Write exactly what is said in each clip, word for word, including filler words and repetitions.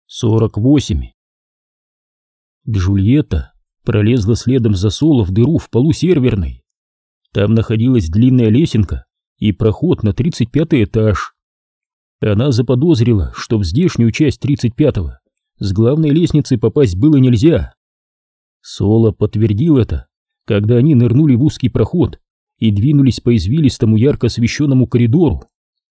сорок восемь. Джульетта пролезла следом за Соло в дыру в полу серверной. Там находилась длинная лесенка и проход на тридцать пятый этаж. Она заподозрила, что в здешнюю часть тридцать пятого с главной лестницы попасть было нельзя. Соло подтвердил это, когда они нырнули в узкий проход и двинулись по извилистому ярко освещенному коридору.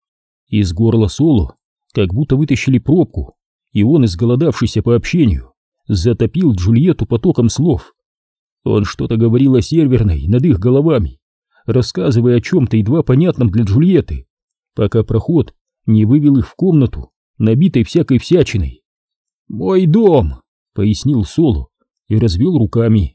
Из горла Соло как будто вытащили пробку, и он, изголодавшийся по общению, затопил Джульетту потоком слов. Он что-то говорил о серверной над их головами, рассказывая о чем-то едва понятном для Джульетты, пока проход не вывел их в комнату, набитой всякой всячиной. «Мой дом!» — пояснил Соло и развел руками.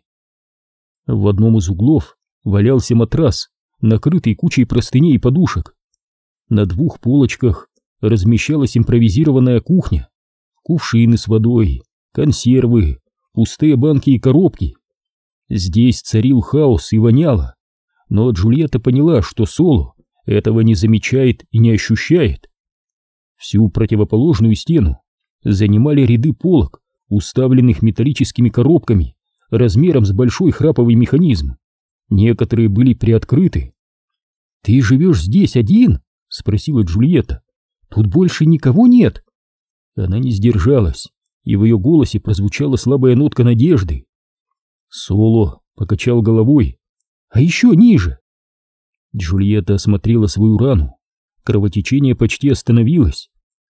В одном из углов валялся матрас, накрытый кучей простыней и подушек. На двух полочках размещалась импровизированная кухня, кувшины с водой, консервы, пустые банки и коробки. Здесь царил хаос и воняло, но Джульетта поняла, что Соло этого не замечает и не ощущает. Всю противоположную стену занимали ряды полок, уставленных металлическими коробками размером с большой храповый механизм. Некоторые были приоткрыты. «Ты живешь здесь один?» — спросила Джульетта. «Тут больше никого нет?» Она не сдержалась, и в ее голосе прозвучала слабая нотка надежды. Соло покачал головой. «А еще ниже!» Джульетта осмотрела свою рану. Кровотечение почти остановилось.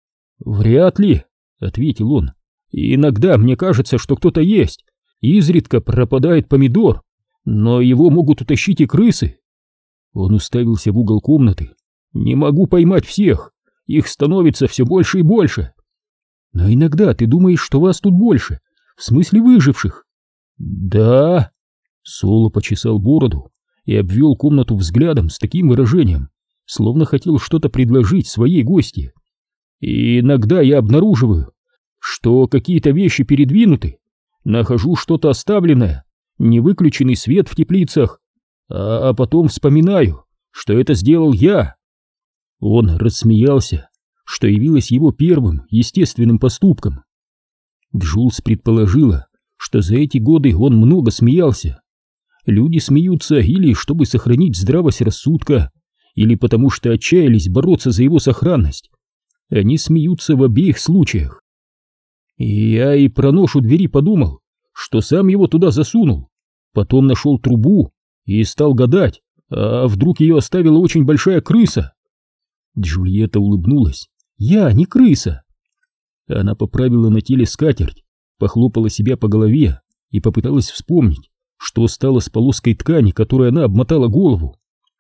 «Вряд ли», — ответил он. «Иногда мне кажется, что кто-то есть. Изредка пропадает помидор, но его могут утащить и крысы». Он уставился в угол комнаты. «Не могу поймать всех. Их становится все больше и больше». «Но иногда ты думаешь, что вас тут больше, в смысле выживших?» «Да». Соло почесал бороду и обвел комнату взглядом с таким выражением, словно хотел что-то предложить своей гостье. «И иногда я обнаруживаю, что какие-то вещи передвинуты, нахожу что-то оставленное, невыключенный свет в теплицах, а, а потом вспоминаю, что это сделал я». Он рассмеялся, что явилось его первым естественным поступком. Джулс предположила, что за эти годы он много смеялся. Люди смеются или чтобы сохранить здравость рассудка, или потому что отчаялись бороться за его сохранность. Они смеются в обеих случаях. И я и про нож у двери подумал, что сам его туда засунул. Потом нашел трубу и стал гадать, а вдруг ее оставила очень большая крыса. Джульетта улыбнулась. «Я не крыса!» Она поправила на теле скатерть, похлопала себя по голове и попыталась вспомнить, что стало с полоской ткани, которой она обмотала голову.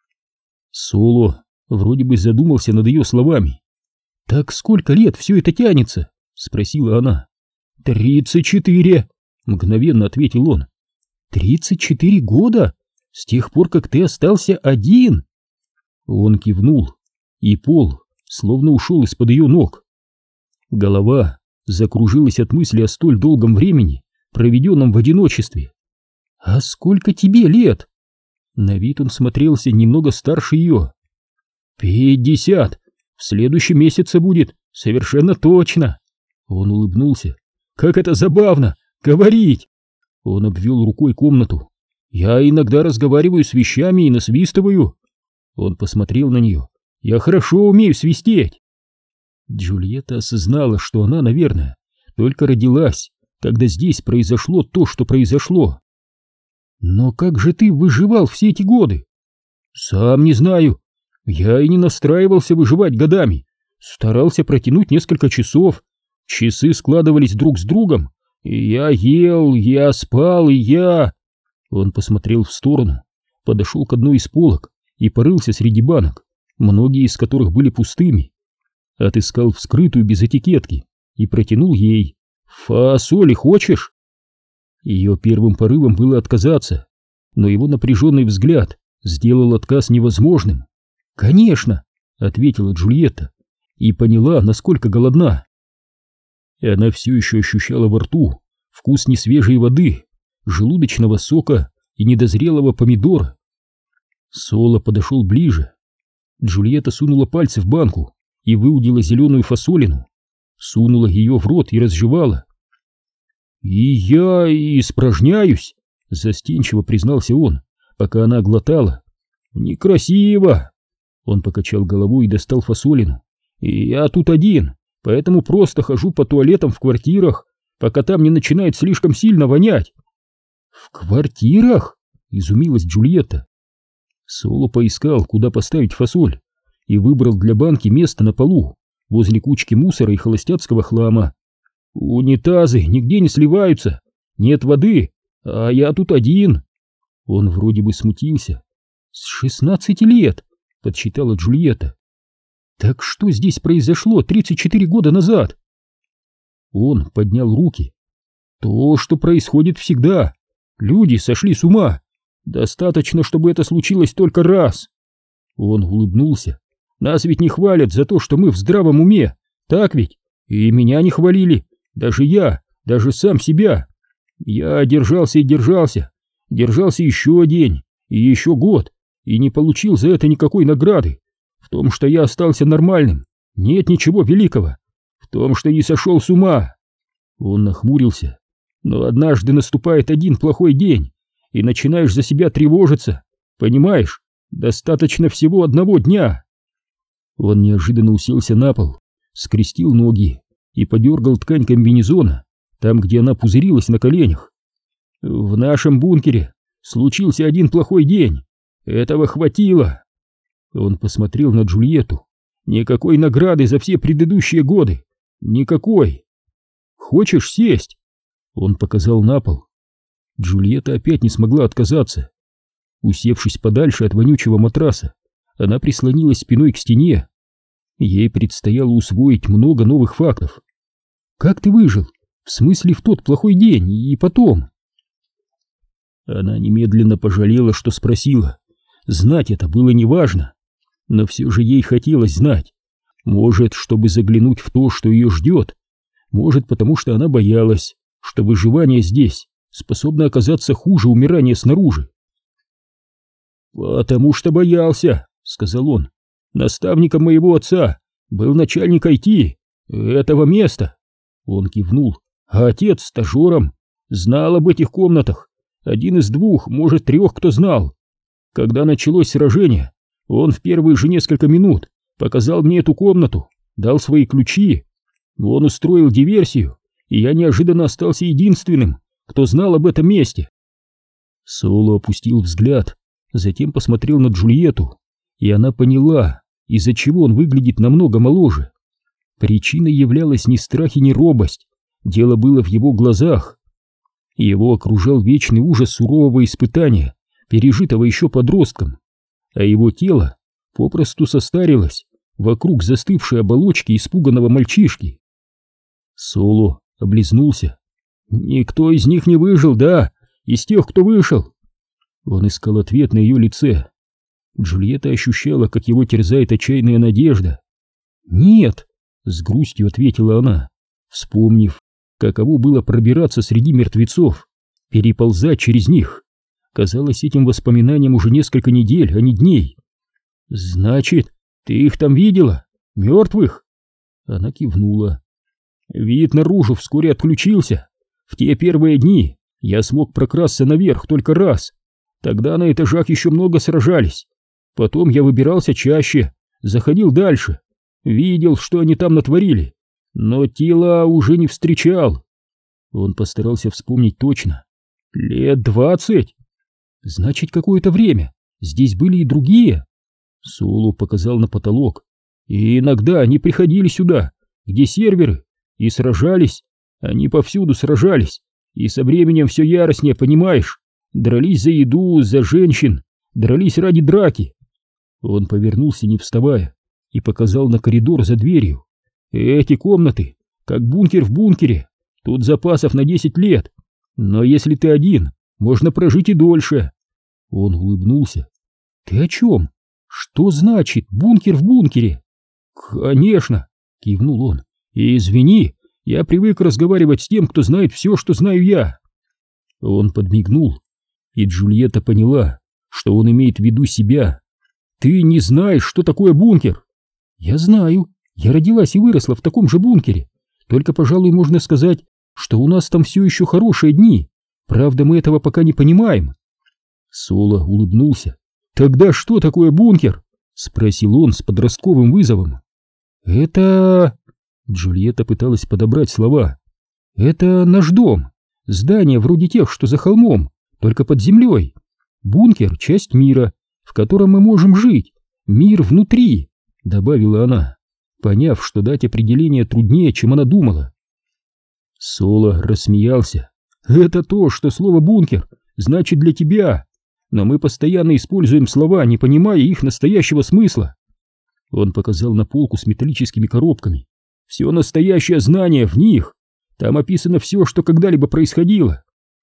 Соло вроде бы задумался над ее словами. «Так сколько лет все это тянется?» — спросила она. «Тридцать четыре!» — мгновенно ответил он. «Тридцать четыре года? С тех пор, как ты остался один?» Он кивнул, и пол словно ушел из-под ее ног. Голова закружилась от мысли о столь долгом времени, проведенном в одиночестве. «А сколько тебе лет?» На вид он смотрелся немного старше ее. «Пятьдесят! В следующем месяце будет, совершенно точно!» Он улыбнулся. «Как это забавно! Говорить!» Он обвел рукой комнату. «Я иногда разговариваю с вещами и насвистываю». Он посмотрел на нее. «Я хорошо умею свистеть!» Джульетта осознала, что она, наверное, только родилась, когда здесь произошло то, что произошло. «Но как же ты выживал все эти годы?» «Сам не знаю. Я и не настраивался выживать годами. Старался протянуть несколько часов. Часы складывались друг с другом. И я ел, я спал, и я...» Он посмотрел в сторону, подошел к одной из полок и порылся среди банок, многие из которых были пустыми. Отыскал вскрытую без этикетки и протянул ей. «Фасоли хочешь?» Ее первым порывом было отказаться, но его напряженный взгляд сделал отказ невозможным. «Конечно!» — ответила Джульетта и поняла, насколько голодна. Она все еще ощущала во рту вкус несвежей воды, желудочного сока и недозрелого помидора. Соло подошел ближе. Джульетта сунула пальцы в банку и выудила зеленую фасолину. сунула ее в рот и разжевала. «И я испражняюсь», — застенчиво признался он, пока она глотала. «Некрасиво!» Он покачал головой и достал фасолину. «И я тут один, поэтому просто хожу по туалетам в квартирах, пока там не начинает слишком сильно вонять». «В квартирах?» — изумилась Джульетта. Соло поискал, куда поставить фасоль, и выбрал для банки место на полу, возле кучки мусора и холостяцкого хлама. «Унитазы нигде не сливаются, нет воды, а я тут один». Он вроде бы смутился. «С шестнадцати лет», — подсчитала Джульетта. «Так что здесь произошло тридцать четыре года назад?» Он поднял руки. «То, что происходит всегда. Люди сошли с ума. Достаточно, чтобы это случилось только раз». Он улыбнулся. «Нас ведь не хвалят за то, что мы в здравом уме, так ведь? И меня не хвалили, даже я, даже сам себя. Я держался и держался, держался еще день и еще год, и не получил за это никакой награды. В том, что я остался нормальным, нет ничего великого. В том, что не сошел с ума». Он нахмурился. «Но однажды наступает один плохой день, и начинаешь за себя тревожиться, понимаешь? Достаточно всего одного дня». Он неожиданно уселся на пол, скрестил ноги и подергал ткань комбинезона, там, где она пузырилась на коленях. «В нашем бункере случился один плохой день. Этого хватило». Он посмотрел на Джульетту. «Никакой награды за все предыдущие годы. Никакой. Хочешь сесть?» Он показал на пол. Джульетта опять не смогла отказаться. Усевшись подальше от вонючего матраса, она прислонилась спиной к стене. Ей предстояло усвоить много новых фактов. «Как ты выжил? В смысле, в тот плохой день и потом?» Она немедленно пожалела, что спросила. Знать это было неважно, но все же ей хотелось знать. Может, чтобы заглянуть в то, что ее ждет. Может, потому что она боялась, что выживание здесь способно оказаться хуже умирания снаружи. «Потому что боялся», — сказал он. «Наставником моего отца был начальник ай ти этого места». Он кивнул. «А отец стажером. Знал об этих комнатах. Один из двух, может, трех, кто знал. Когда началось сражение, он в первые же несколько минут показал мне эту комнату, дал свои ключи. Он устроил диверсию, и я неожиданно остался единственным, кто знал об этом месте». Соло опустил взгляд, затем посмотрел на Джульетту, и она поняла, из-за чего он выглядит намного моложе. Причиной являлась не страх и не робость, дело было в его глазах. Его окружал вечный ужас сурового испытания, пережитого еще подростком, а его тело попросту состарилось вокруг застывшей оболочки испуганного мальчишки. Соло облизнулся. «Никто из них не выжил, да? Из тех, кто вышел?» Он искал ответ на ее лице. Джульетта ощущала, как его терзает отчаянная надежда. «Нет», — с грустью ответила она, вспомнив, каково было пробираться среди мертвецов, переползать через них. Казалось, этим воспоминаниям уже несколько недель, а не дней. «Значит, ты их там видела? Мертвых?» Она кивнула. «Вид наружу вскоре отключился. В те первые дни я смог прокрасться наверх только раз. Тогда на этажах еще много сражались. Потом я выбирался чаще, заходил дальше, видел, что они там натворили, но тела уже не встречал». Он постарался вспомнить точно. «Лет двадцать? Значит, какое-то время здесь были и другие?» Соло показал на потолок. «И иногда они приходили сюда, где серверы, и сражались. Они повсюду сражались, и со временем все яростнее, понимаешь? Дрались за еду, за женщин, дрались ради драки». Он повернулся, не вставая, и показал на коридор за дверью. «Эти комнаты, как бункер в бункере, тут запасов на десять лет, но если ты один, можно прожить и дольше». Он улыбнулся. «Ты о чем? Что значит бункер в бункере?» «Конечно», — кивнул он. «И извини, я привык разговаривать с тем, кто знает все, что знаю я». Он подмигнул, и Джульетта поняла, что он имеет в виду себя. «Ты не знаешь, что такое бункер?» «Я знаю, я родилась и выросла в таком же бункере. Только, пожалуй, можно сказать, что у нас там все еще хорошие дни. Правда, мы этого пока не понимаем. Соло улыбнулся. «Тогда что такое бункер?» — спросил он с подростковым вызовом. «Это...» — Джульетта пыталась подобрать слова. «Это наш дом. Здание вроде тех, что за холмом, только под землей. Бункер — часть мира, в котором мы можем жить. Мир внутри», — добавила она, поняв, что дать определение труднее, чем она думала. Соло рассмеялся. «Это то, что слово «бункер» значит для тебя, но мы постоянно используем слова, не понимая их настоящего смысла». Он показал на полку с металлическими коробками. «Все настоящее знание в них. Там описано все, что когда-либо происходило».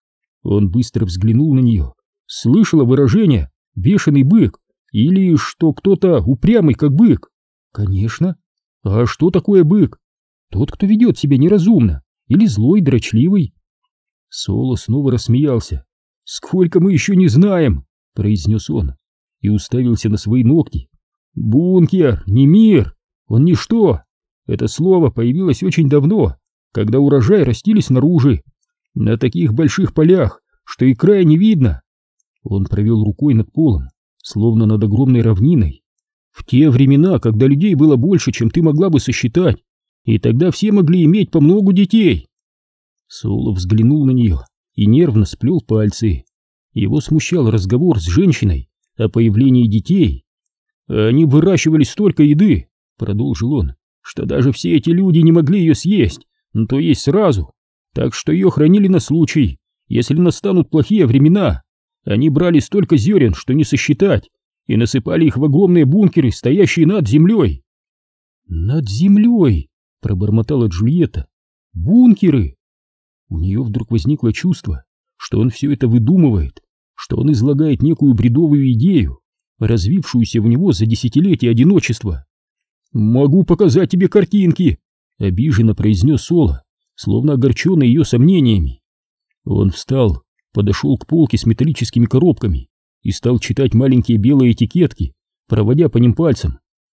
Он быстро взглянул на нее. «Слышала выражение «бешеный бык» или что кто-то упрямый, как бык?» «Конечно. А что такое бык? Тот, кто ведет себя неразумно или злой, дрочливый». Соло снова рассмеялся. «Сколько мы еще не знаем!» — произнес он и уставился на свои ногти. «Бункер, не мир, он ничто. Это слово появилось очень давно, когда урожай растили снаружи, на таких больших полях, что и края не видно». Он провел рукой над полом, словно над огромной равниной. «В те времена, когда людей было больше, чем ты могла бы сосчитать, и тогда все могли иметь по многу детей». Соло взглянул на нее и нервно сплел пальцы. Его смущал разговор с женщиной о появлении детей. «Они выращивали столько еды», — продолжил он, — «что даже все эти люди не могли ее съесть, ну, то есть сразу. Так что ее хранили на случай, если настанут плохие времена. Они брали столько зерен, что не сосчитать, и насыпали их в огромные бункеры, стоящие над землей». «Над землей», — пробормотала Джульетта. «Бункеры». У нее вдруг возникло чувство, что он все это выдумывает, что он излагает некую бредовую идею, развившуюся в него за десятилетия одиночества. «Могу показать тебе картинки», — обиженно произнес Соло, словно огорченный ее сомнениями. Он встал, подошел к полке с металлическими коробками и стал читать маленькие белые этикетки, проводя по ним пальцем.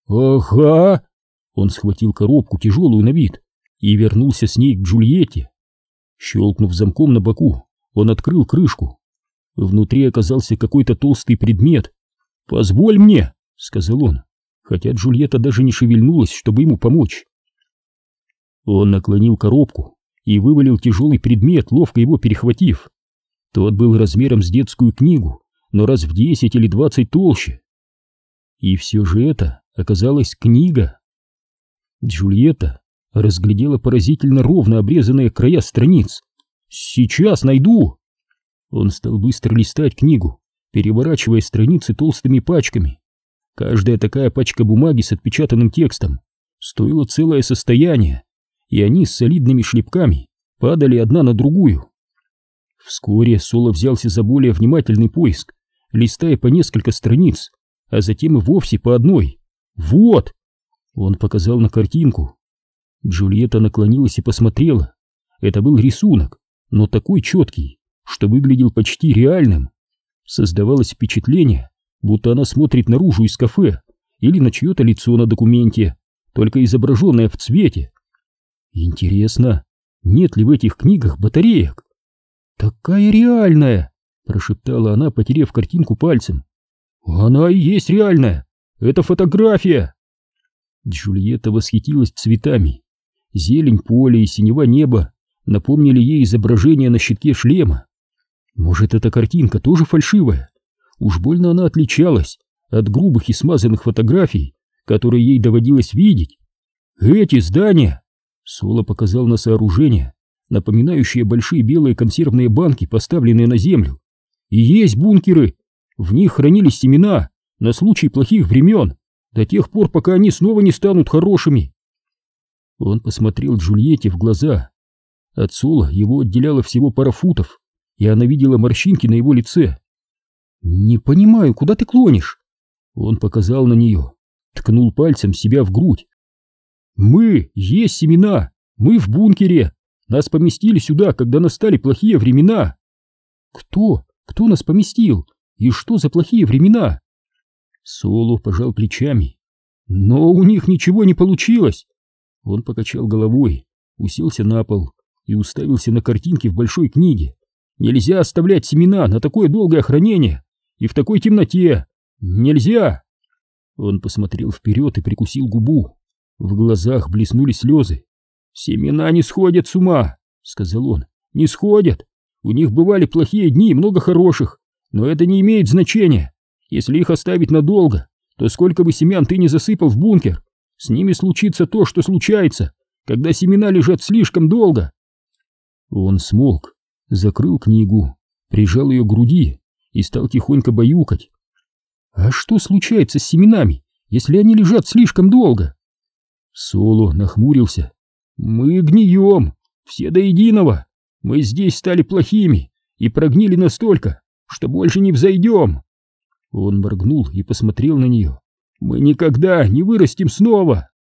«Ага!» Он схватил коробку, тяжелую на вид, и вернулся с ней к Джульетте. Щелкнув замком на боку, он открыл крышку. Внутри оказался какой-то толстый предмет. «Позволь мне», — сказал он, хотя Джульетта даже не шевельнулась, чтобы ему помочь. Он наклонил коробку и вывалил тяжелый предмет, ловко его перехватив. Тот был размером с детскую книгу, но раз в десять или двадцать толще. И все же это оказалась книга. Джульетта разглядела поразительно ровно обрезанные края страниц. «Сейчас найду!» Он стал быстро листать книгу, переворачивая страницы толстыми пачками. Каждая такая пачка бумаги с отпечатанным текстом стоила целое состояние, и они с солидными шлепками падали одна на другую. Вскоре Соло взялся за более внимательный поиск, листая по несколько страниц, а затем и вовсе по одной. «Вот!» Он показал на картинку. Джульетта наклонилась и посмотрела. Это был рисунок, но такой четкий, что выглядел почти реальным. Создавалось впечатление, будто она смотрит наружу из кафе или на чье-то лицо на документе, только изображенное в цвете. Интересно, нет ли в этих книгах батареек? «Такая реальная!» — прошептала она, потеряв картинку пальцем. «Она и есть реальная! Это фотография!» Джульетта восхитилась цветами. Зелень поля и синева неба напомнили ей изображение на щитке шлема. Может, эта картинка тоже фальшивая? Уж больно она отличалась от грубых и смазанных фотографий, которые ей доводилось видеть. «Эти здания!» — Соло показал на сооружение, напоминающие большие белые консервные банки, поставленные на землю. «И есть бункеры! В них хранились семена на случай плохих времен, до тех пор, пока они снова не станут хорошими». Он посмотрел Джульетте в глаза. От Соло его отделяло всего пара футов, и она видела морщинки на его лице. «Не понимаю, куда ты клонишь?» Он показал на нее, ткнул пальцем себя в грудь. «Мы есть семена, мы в бункере, нас поместили сюда, когда настали плохие времена». «Кто? Кто нас поместил? И что за плохие времена?» Соло пожал плечами. «Но у них ничего не получилось». Он покачал головой. уселся на пол и уставился на картинки в большой книге. Нельзя оставлять семена на такое долгое хранение и в такой темноте. Нельзя! Он посмотрел вперед и прикусил губу. В глазах блеснули слезы. «Семена не сходят с ума», — сказал он. «Не сходят. У них бывали плохие дни и много хороших, но это не имеет значения. Если их оставить надолго, то сколько бы семян ты ни засыпал в бункер, с ними случится то, что случается, когда семена лежат слишком долго». Он смолк, закрыл книгу, прижал ее к груди и стал тихонько баюкать. «А что случается с семенами, если они лежат слишком долго?» Соло нахмурился. «Мы гнием, все до единого. Мы здесь стали плохими и прогнили настолько, что больше не взойдем». Он моргнул и посмотрел на нее. «Мы никогда не вырастем снова!»